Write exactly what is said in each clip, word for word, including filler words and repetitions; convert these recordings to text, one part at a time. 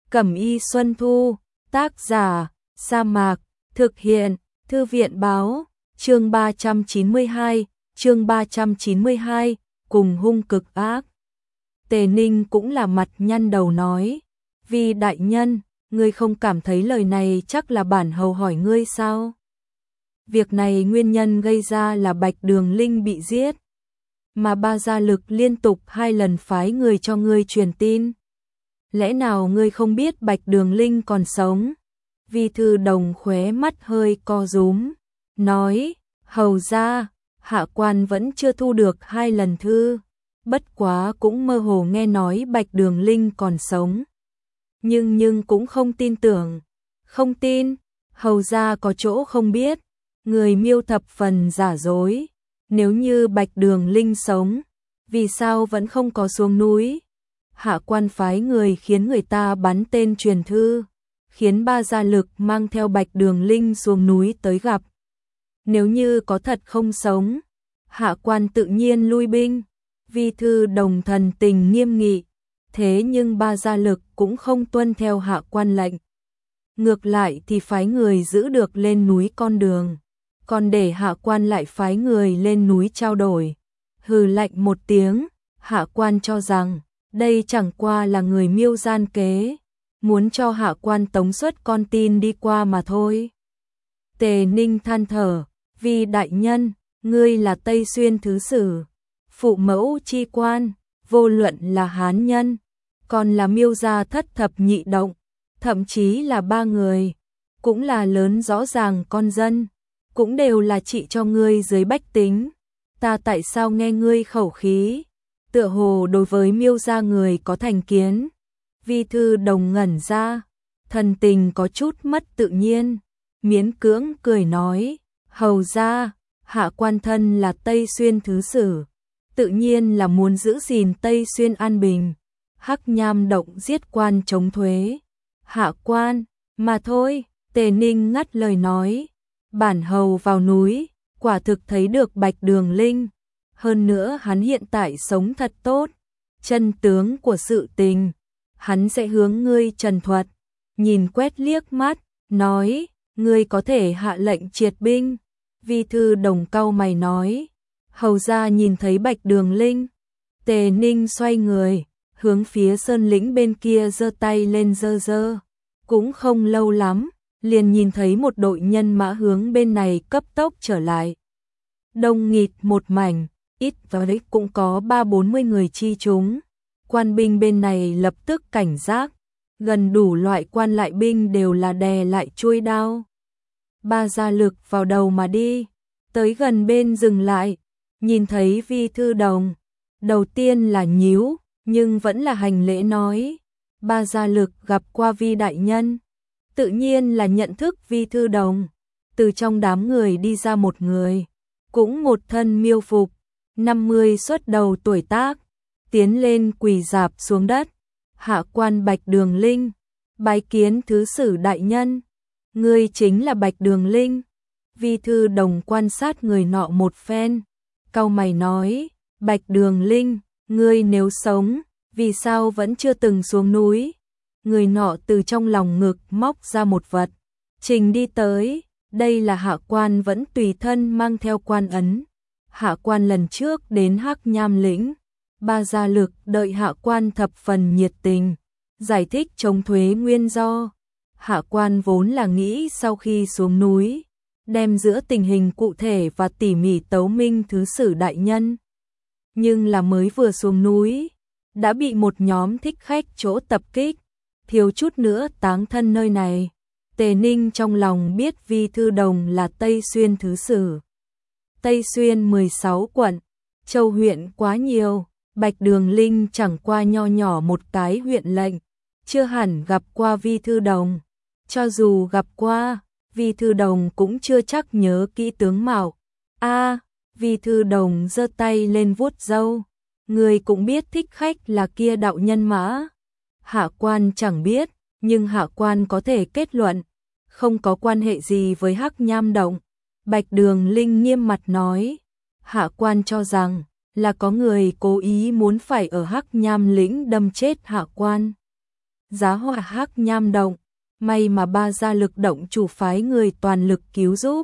Cẩm y Xuân Thu, tác giả, Sa Mạc, thực hiện, Thư viện báo, chương ba trăm chín mươi hai, chương ba trăm chín mươi hai, cùng hung cực ác. Tề Ninh cũng là mặt nhăn đầu nói, vì đại nhân, ngươi không cảm thấy lời này chắc là bản hầu hỏi ngươi sao? Việc này nguyên nhân gây ra là Bạch Đường Linh bị giết, mà Ba Gia Lực liên tục hai lần phái người cho ngươi truyền tin. Lẽ nào ngươi không biết Bạch Đường Linh còn sống? Vi Thư Đồng khóe mắt hơi co rúm, nói, hầu ra, hạ quan vẫn chưa thu được hai lần thư, bất quá cũng mơ hồ nghe nói Bạch Đường Linh còn sống. Nhưng nhưng cũng không tin tưởng, không tin, hầu ra có chỗ không biết, người miêu thập phần giả dối, nếu như Bạch Đường Linh sống, vì sao vẫn không có xuống núi? Hạ quan phái người khiến người ta bắn tên truyền thư, khiến Ba Gia Lực mang theo Bạch Đường Linh xuống núi tới gặp. Nếu như có thật không sống, hạ quan tự nhiên lui binh. Vi Thư Đồng thần tình nghiêm nghị, thế nhưng Ba Gia Lực cũng không tuân theo hạ quan lệnh. Ngược lại thì phái người giữ được lên núi con đường, còn để hạ quan lại phái người lên núi trao đổi. Hừ lạnh một tiếng, hạ quan cho rằng đây chẳng qua là người miêu gian kế, muốn cho hạ quan tống xuất con tin đi qua mà thôi. Tề Ninh than thở, vì đại nhân, ngươi là Tây Xuyên thứ sử, phụ mẫu chi quan, vô luận là hán nhân, còn là miêu gia thất thập nhị động, thậm chí là ba người, cũng là lớn rõ ràng con dân, cũng đều là trị cho ngươi dưới bách tính. Ta tại sao nghe ngươi khẩu khí, tựa hồ đối với miêu gia người có thành kiến? Vi Thư Đồng ngẩn ra, thần tình có chút mất tự nhiên, miễn cưỡng cười nói, hầu ra, hạ quan thân là Tây Xuyên thứ sử, tự nhiên là muốn giữ gìn Tây Xuyên an bình. Hắc Nham động giết quan chống thuế, hạ quan, mà thôi. Tề Ninh ngắt lời nói, bản hầu vào núi, quả thực thấy được Bạch Đường Linh, hơn nữa hắn hiện tại sống thật tốt, chân tướng của sự tình, hắn sẽ hướng ngươi trần thuật. Nhìn quét liếc mắt, nói, ngươi có thể hạ lệnh triệt binh. Vi Thư Đồng cau mày nói, hầu ra nhìn thấy Bạch Đường Linh. Tề Ninh xoay người, hướng phía sơn lĩnh bên kia giơ tay lên giơ giơ, cũng không lâu lắm, liền nhìn thấy một đội nhân mã hướng bên này cấp tốc trở lại. Đông nghịt một mảnh, ít vào đấy cũng có ba bốn mươi người chi chúng. Quan binh bên này lập tức cảnh giác, gần đủ loại quan lại binh đều là đè lại chuôi đao. Ba Gia Lực vào đầu mà đi, tới gần bên dừng lại, nhìn thấy Vi Thư Đồng, đầu tiên là nhíu, nhưng vẫn là hành lễ nói, Ba Gia Lực gặp qua Vi đại nhân, tự nhiên là nhận thức Vi Thư Đồng. Từ trong đám người đi ra một người, cũng một thân miêu phục, năm mươi xuất đầu tuổi tác, tiến lên quỳ rạp xuống đất, hạ quan Bạch Đường Linh, bái kiến thứ sử đại nhân. Ngươi chính là Bạch Đường Linh? Vi Thư Đồng quan sát người nọ một phen, cau mày nói, Bạch Đường Linh, ngươi nếu sống, vì sao vẫn chưa từng xuống núi? Người nọ từ trong lòng ngực móc ra một vật, trình đi tới, đây là hạ quan vẫn tùy thân mang theo quan ấn. Hạ quan lần trước đến Hắc Nham lĩnh, Ba Gia Lực đợi hạ quan thập phần nhiệt tình, giải thích chống thuế nguyên do. Hạ quan vốn là nghĩ sau khi xuống núi, đem giữa tình hình cụ thể và tỉ mỉ tấu minh thứ sử đại nhân. Nhưng là mới vừa xuống núi, đã bị một nhóm thích khách chỗ tập kích, thiếu chút nữa táng thân nơi này. Tề Ninh trong lòng biết Vi Thư Đồng là Tây Xuyên thứ sử. Tây Xuyên mười sáu quận, châu huyện quá nhiều, Bạch Đường Linh chẳng qua nho nhỏ một cái huyện lệnh, chưa hẳn gặp qua Vi Thư Đồng. Cho dù gặp qua, Vi Thư Đồng cũng chưa chắc nhớ kỹ tướng mạo. A, à, Vi Thư Đồng giơ tay lên vuốt râu, người cũng biết thích khách là kia đạo nhân mã. Hạ quan chẳng biết, nhưng hạ quan có thể kết luận, không có quan hệ gì với Hắc Nham động. Bạch Đường Linh nghiêm mặt nói, hạ quan cho rằng là có người cố ý muốn phải ở Hắc Nham lĩnh đâm chết hạ quan. giá họa Hắc Nham động, may mà ba gia lực động chủ phái người toàn lực cứu giúp.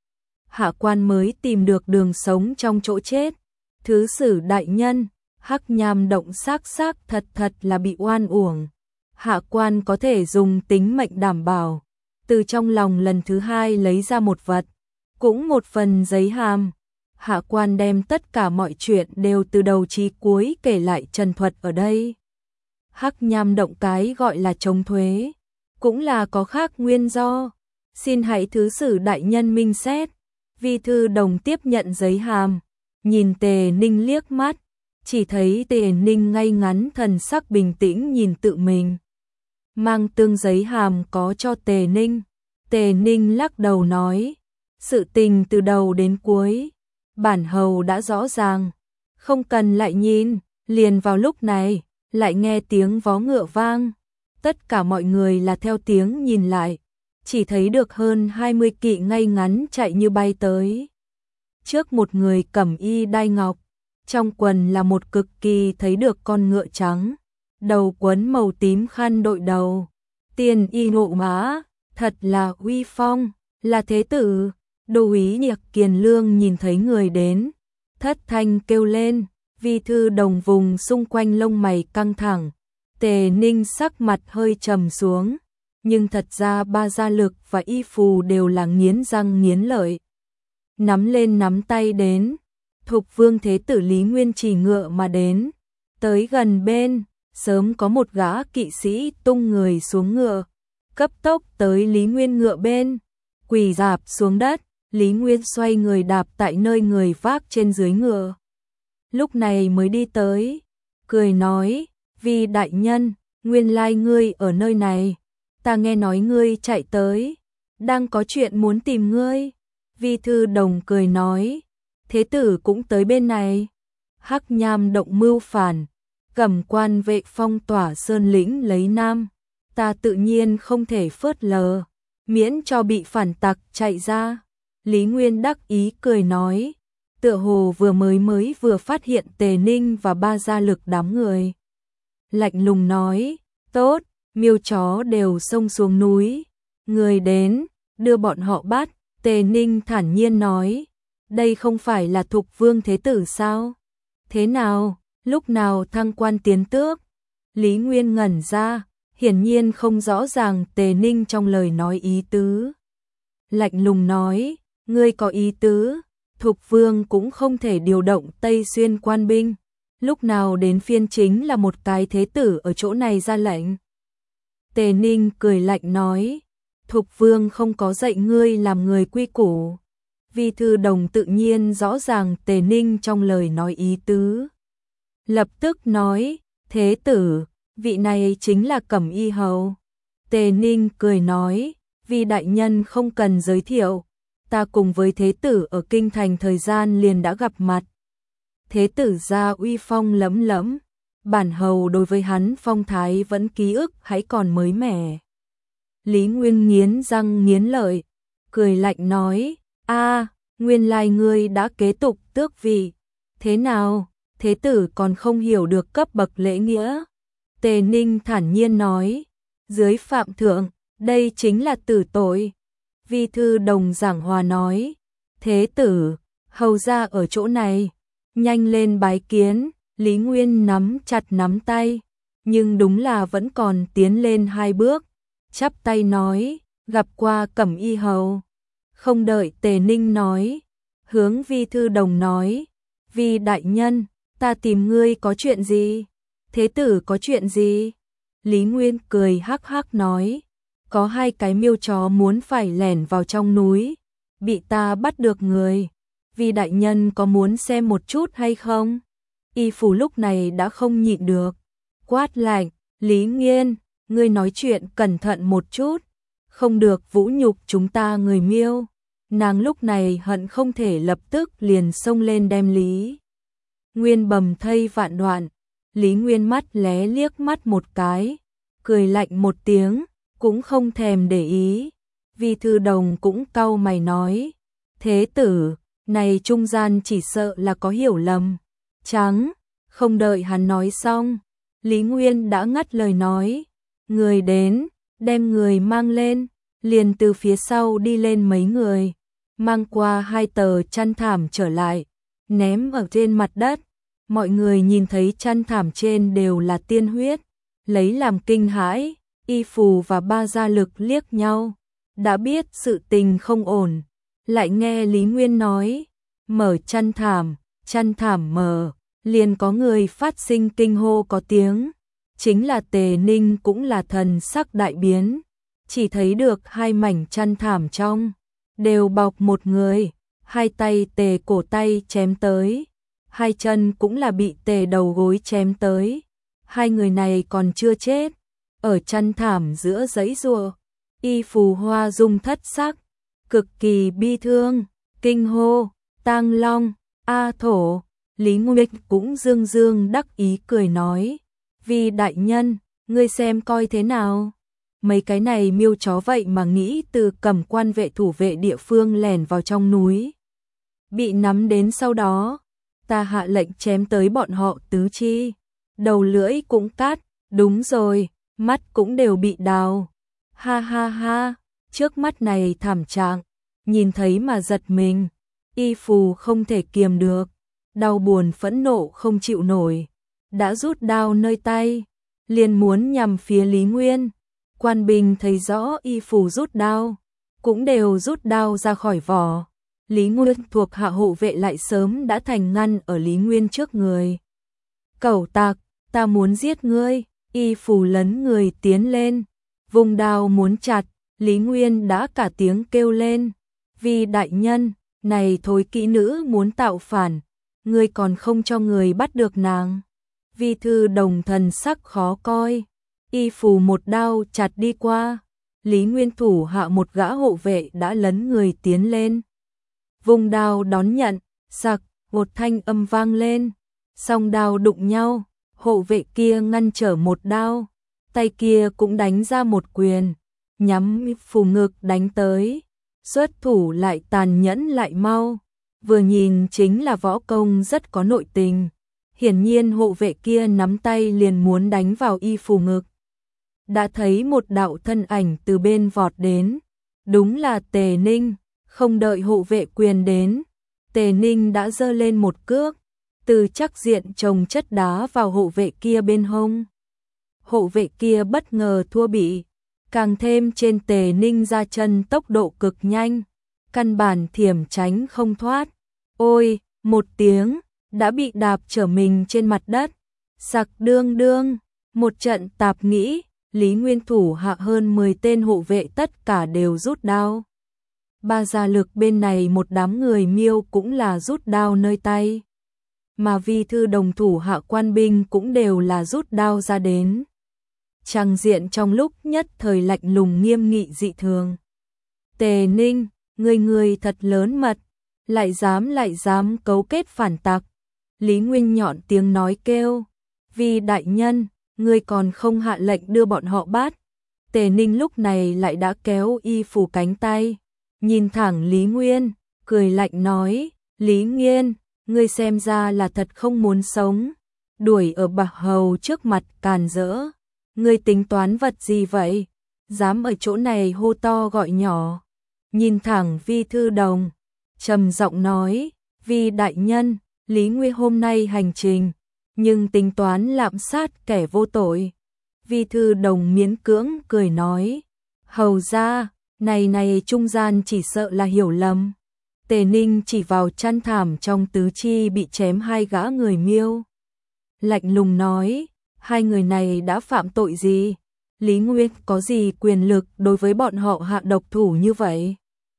Hạ quan mới tìm được đường sống trong chỗ chết. Thứ sử đại nhân, Hắc Nham động xác xác thật thật là bị oan uổng. Hạ quan có thể dùng tính mệnh đảm bảo. Từ trong lòng lần thứ hai lấy ra một vật, cũng một phần giấy hàm. Hạ quan đem tất cả mọi chuyện đều từ đầu chí cuối kể lại trần thuật ở đây. Hắc Nham động cái gọi là chống thuế, cũng là có khác nguyên do. Xin hãy thứ sử đại nhân minh xét. Vi thư đồng tiếp nhận giấy hàm, nhìn Tề Ninh liếc mắt, chỉ thấy Tề Ninh ngay ngắn thần sắc bình tĩnh nhìn tự mình. Mang tương giấy hàm có cho Tề Ninh. Tề Ninh lắc đầu nói, sự tình từ đầu đến cuối, bản hầu đã rõ ràng, không cần lại nhìn. Liền vào lúc này, lại nghe tiếng vó ngựa vang. Tất cả mọi người là theo tiếng nhìn lại, chỉ thấy được hơn hai mươi kỵ ngay ngắn chạy như bay tới. Trước một người cẩm y đai ngọc, trong quần là một cực kỳ thấy được con ngựa trắng, đầu quấn màu tím khăn đội đầu, tiền y ngộ mã, thật là uy phong, là thế tử. Đô úy Nhạc Kiền Lương nhìn thấy người đến, thất thanh kêu lên. Vi thư đồng vùng xung quanh lông mày căng thẳng. Tề Ninh sắc mặt hơi trầm xuống, nhưng thật ra ba gia lực và y phù đều là nghiến răng nghiến lợi. Nắm lên nắm tay đến, Thục Vương Thế tử Lý Nguyên chỉ ngựa mà đến, tới gần bên, sớm có một gã kỵ sĩ tung người xuống ngựa, cấp tốc tới Lý Nguyên ngựa bên, quỳ rạp xuống đất. Lý Nguyên xoay người đạp tại nơi người vác trên dưới ngựa. Lúc này mới đi tới, cười nói, Vi đại nhân, nguyên lai ngươi ở nơi này, ta nghe nói ngươi chạy tới, đang có chuyện muốn tìm ngươi. Vi thư đồng cười nói, thế tử cũng tới bên này. Hắc Nham động mưu phản, cầm quan vệ phong tỏa sơn lĩnh lấy nam, ta tự nhiên không thể phớt lờ, miễn cho bị phản tặc chạy ra. Lý Nguyên đắc ý cười nói, tựa hồ vừa mới mới vừa phát hiện Tề Ninh và ba gia lực đám người. Lạnh lùng nói, tốt, miêu chó đều xông xuống núi, người đến, đưa bọn họ bắt. Tề Ninh thản nhiên nói, đây không phải là Thục Vương Thế tử sao? Thế nào, lúc nào thăng quan tiến tước? Lý Nguyên ngẩn ra, hiển nhiên không rõ ràng Tề Ninh trong lời nói ý tứ. Lạnh lùng nói, ngươi có ý tứ, Thục Vương cũng không thể điều động Tây Xuyên quan binh, lúc nào đến phiên chính là một cái thế tử ở chỗ này ra lệnh. Tề Ninh cười lạnh nói, Thục Vương không có dạy ngươi làm người quy củ. Vi thư đồng tự nhiên rõ ràng Tề Ninh trong lời nói ý tứ. Lập tức nói, thế tử, vị này chính là Cẩm Y Hầu. Tề Ninh cười nói, Vi đại nhân không cần giới thiệu, ta cùng với thế tử ở kinh thành thời gian liền đã gặp mặt. Thế tử ra uy phong lẫm lẫm, bản hầu đối với hắn phong thái vẫn ký ức hãy còn mới mẻ. Lý Nguyên nghiến răng nghiến lợi, cười lạnh nói, a, nguyên lai ngươi đã kế tục tước vị. Thế nào, thế tử còn không hiểu được cấp bậc lễ nghĩa? Tề Ninh thản nhiên nói, dưới phạm thượng, đây chính là tử tội. Vi thư đồng giảng hòa nói, thế tử, hầu ra ở chỗ này, nhanh lên bái kiến. Lý Nguyên nắm chặt nắm tay, nhưng đúng là vẫn còn tiến lên hai bước, chắp tay nói, gặp qua Cẩm Y Hầu. Không đợi Tề Ninh nói, hướng Vi thư đồng nói, Vi đại nhân, ta tìm ngươi có chuyện gì? Thế tử có chuyện gì? Lý Nguyên cười hắc hắc nói, có hai cái miêu chó muốn phải lẻn vào trong núi, bị ta bắt được người. Vi đại nhân có muốn xem một chút hay không? Y phủ lúc này đã không nhịn được, quát lạnh, Lý Nghiên, ngươi nói chuyện cẩn thận một chút, không được vũ nhục chúng ta người miêu. Nàng lúc này hận không thể lập tức liền xông lên đem Lý Nguyên bầm thây vạn đoạn. Lý Nguyên mắt lé liếc mắt một cái, cười lạnh một tiếng, cũng không thèm để ý. Vi thư đồng cũng cau mày nói, thế tử, này trung gian chỉ sợ là có hiểu lầm. Trắng, không đợi hắn nói xong, Lý Nguyên đã ngắt lời nói, Người đến, đem người mang lên, liền từ phía sau đi lên mấy người, mang qua hai tờ chăn thảm trở lại, ném ở trên mặt đất. Mọi người nhìn thấy chăn thảm trên đều là tiên huyết, lấy làm kinh hãi. Y Phù và Ba Gia Lực liếc nhau, đã biết sự tình không ổn, lại nghe Lý Nguyên nói, mở chăn thảm, chăn thảm mở, liền có người phát sinh kinh hô có tiếng, chính là Tề Ninh cũng là thần sắc đại biến, chỉ thấy được hai mảnh chăn thảm trong, đều bọc một người, hai tay Tề cổ tay chém tới, hai chân cũng là bị Tề đầu gối chém tới, hai người này còn chưa chết. Ở chăn thảm giữa giấy rùa, Y Phù Hoa Dung thất sắc, cực kỳ bi thương, kinh hô, Tang Long, A Thổ. Lý Nguyên cũng dương dương đắc ý cười nói, vì đại nhân, ngươi xem coi thế nào. Mấy cái này miêu chó vậy mà nghĩ từ Cẩm Quan vệ thủ vệ địa phương lẻn vào trong núi. Bị nắm đến sau đó, ta hạ lệnh chém tới bọn họ tứ chi, đầu lưỡi cũng cắt, đúng rồi. Mắt cũng đều bị đào. Ha ha ha, trước mắt này thảm trạng, nhìn thấy mà giật mình, Y Phù không thể kiềm được, đau buồn phẫn nộ không chịu nổi, đã rút đao nơi tay, liền muốn nhằm phía Lý Nguyên. Quan binh thấy rõ Y Phù rút đao, cũng đều rút đao ra khỏi vỏ. Lý Nguyên thuộc hạ hộ vệ lại sớm đã thành ngăn ở Lý Nguyên trước người. Cẩu tặc, ta muốn giết ngươi. Y Phù lấn người tiến lên, vùng đao muốn chặt, Lý Nguyên đã cả tiếng kêu lên, vì đại nhân, này thối kỹ nữ muốn tạo phản, ngươi còn không cho người bắt được nàng. Vi Thư Đồng thần sắc khó coi, Y Phù một đao chặt đi qua, Lý Nguyên thủ hạ một gã hộ vệ đã lấn người tiến lên. Vùng đao đón nhận, sặc, một thanh âm vang lên, song đao đụng nhau. Hộ vệ kia ngăn trở một đao, tay kia cũng đánh ra một quyền, nhắm Phù ngực đánh tới, xuất thủ lại tàn nhẫn lại mau, vừa nhìn chính là võ công rất có nội tình. Hiển nhiên hộ vệ kia nắm tay liền muốn đánh vào Y Phù ngực. Đã thấy một đạo thân ảnh từ bên vọt đến, đúng là Tề Ninh, không đợi hộ vệ quyền đến, Tề Ninh đã giơ lên một cước. Từ chắc diện chồng chất đá vào hộ vệ kia bên hông. Hộ vệ kia bất ngờ thua bị, càng thêm trên Tề Ninh ra chân tốc độ cực nhanh, căn bản thiểm tránh không thoát. Ôi, một tiếng, đã bị đạp trở mình trên mặt đất. Sặc đương đương, một trận tạp nghĩ, Lý Nguyên thủ hạ hơn mười tên hộ vệ tất cả đều rút đao. Ba Gia Lực bên này một đám người miêu cũng là rút đao nơi tay. Mà Vi Thư Đồng thủ hạ quan binh cũng đều là rút đao ra đến. Trang diện trong lúc nhất thời lạnh lùng nghiêm nghị dị thường. Tề Ninh, người người thật lớn mật, lại dám lại dám cấu kết phản tặc. Lý Nguyên nhọn tiếng nói kêu, vì đại nhân, người còn không hạ lệnh đưa bọn họ bắt. Tề Ninh lúc này lại đã kéo Y Phù cánh tay, nhìn thẳng Lý Nguyên, cười lạnh nói, Lý Nguyên, ngươi xem ra là thật không muốn sống, đuổi ở bạc hầu trước mặt càn rỡ. Ngươi tính toán vật gì vậy? Dám ở chỗ này hô to gọi nhỏ. Nhìn thẳng Vi Thư Đồng, trầm giọng nói, vì đại nhân, Lý Nguyên hôm nay hành trình, nhưng tính toán lạm sát kẻ vô tội. Vi Thư Đồng miễn cưỡng cười nói, hầu ra, này này trung gian chỉ sợ là hiểu lầm. Tề Ninh chỉ vào chăn thảm trong tứ chi bị chém hai gã người miêu. Lạnh lùng nói, hai người này đã phạm tội gì? Lý Nguyên có gì quyền lực đối với bọn họ hạ độc thủ như vậy?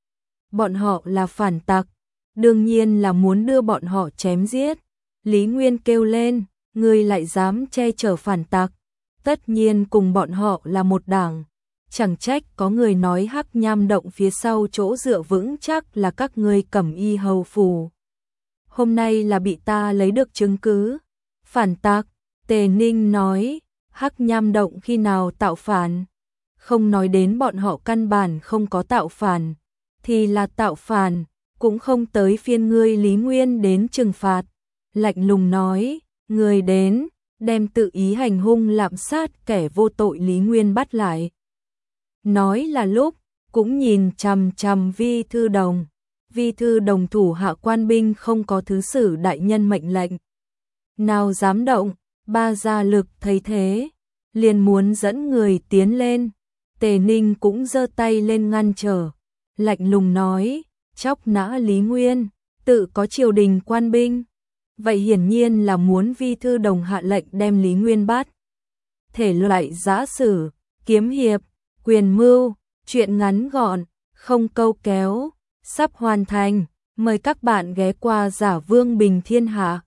Bọn họ là phản tặc, đương nhiên là muốn đưa bọn họ chém giết. Lý Nguyên kêu lên, ngươi lại dám che chở phản tặc, tất nhiên cùng bọn họ là một đảng. Chẳng trách có người nói Hắc Nham động phía sau chỗ dựa vững chắc là các ngươi Cẩm Y hầu phủ. Hôm nay là bị ta lấy được chứng cứ. Phản tặc, Tề Ninh nói, Hắc Nham động khi nào tạo phản? Không nói đến bọn họ căn bản không có tạo phản, thì là tạo phản, cũng không tới phiên ngươi Lý Nguyên đến trừng phạt. Lạnh lùng nói, người đến, đem tự ý hành hung lạm sát kẻ vô tội Lý Nguyên bắt lại. Nói là lúc, cũng nhìn chằm chằm Vi Thư Đồng. Vi Thư Đồng thủ hạ quan binh không có thứ sử đại nhân mệnh lệnh. Nào dám động, Ba Gia Lực thấy thế, liền muốn dẫn người tiến lên. Tề Ninh cũng giơ tay lên ngăn trở, lạnh lùng nói, chóc nã Lý Nguyên, tự có triều đình quan binh. Vậy hiển nhiên là muốn Vi Thư Đồng hạ lệnh đem Lý Nguyên bắt. Thể loại giã sử, kiếm hiệp, quyền mưu, chuyện ngắn gọn, không câu kéo, sắp hoàn thành. Mời các bạn ghé qua Giả Vương Bình Thiên Hạ.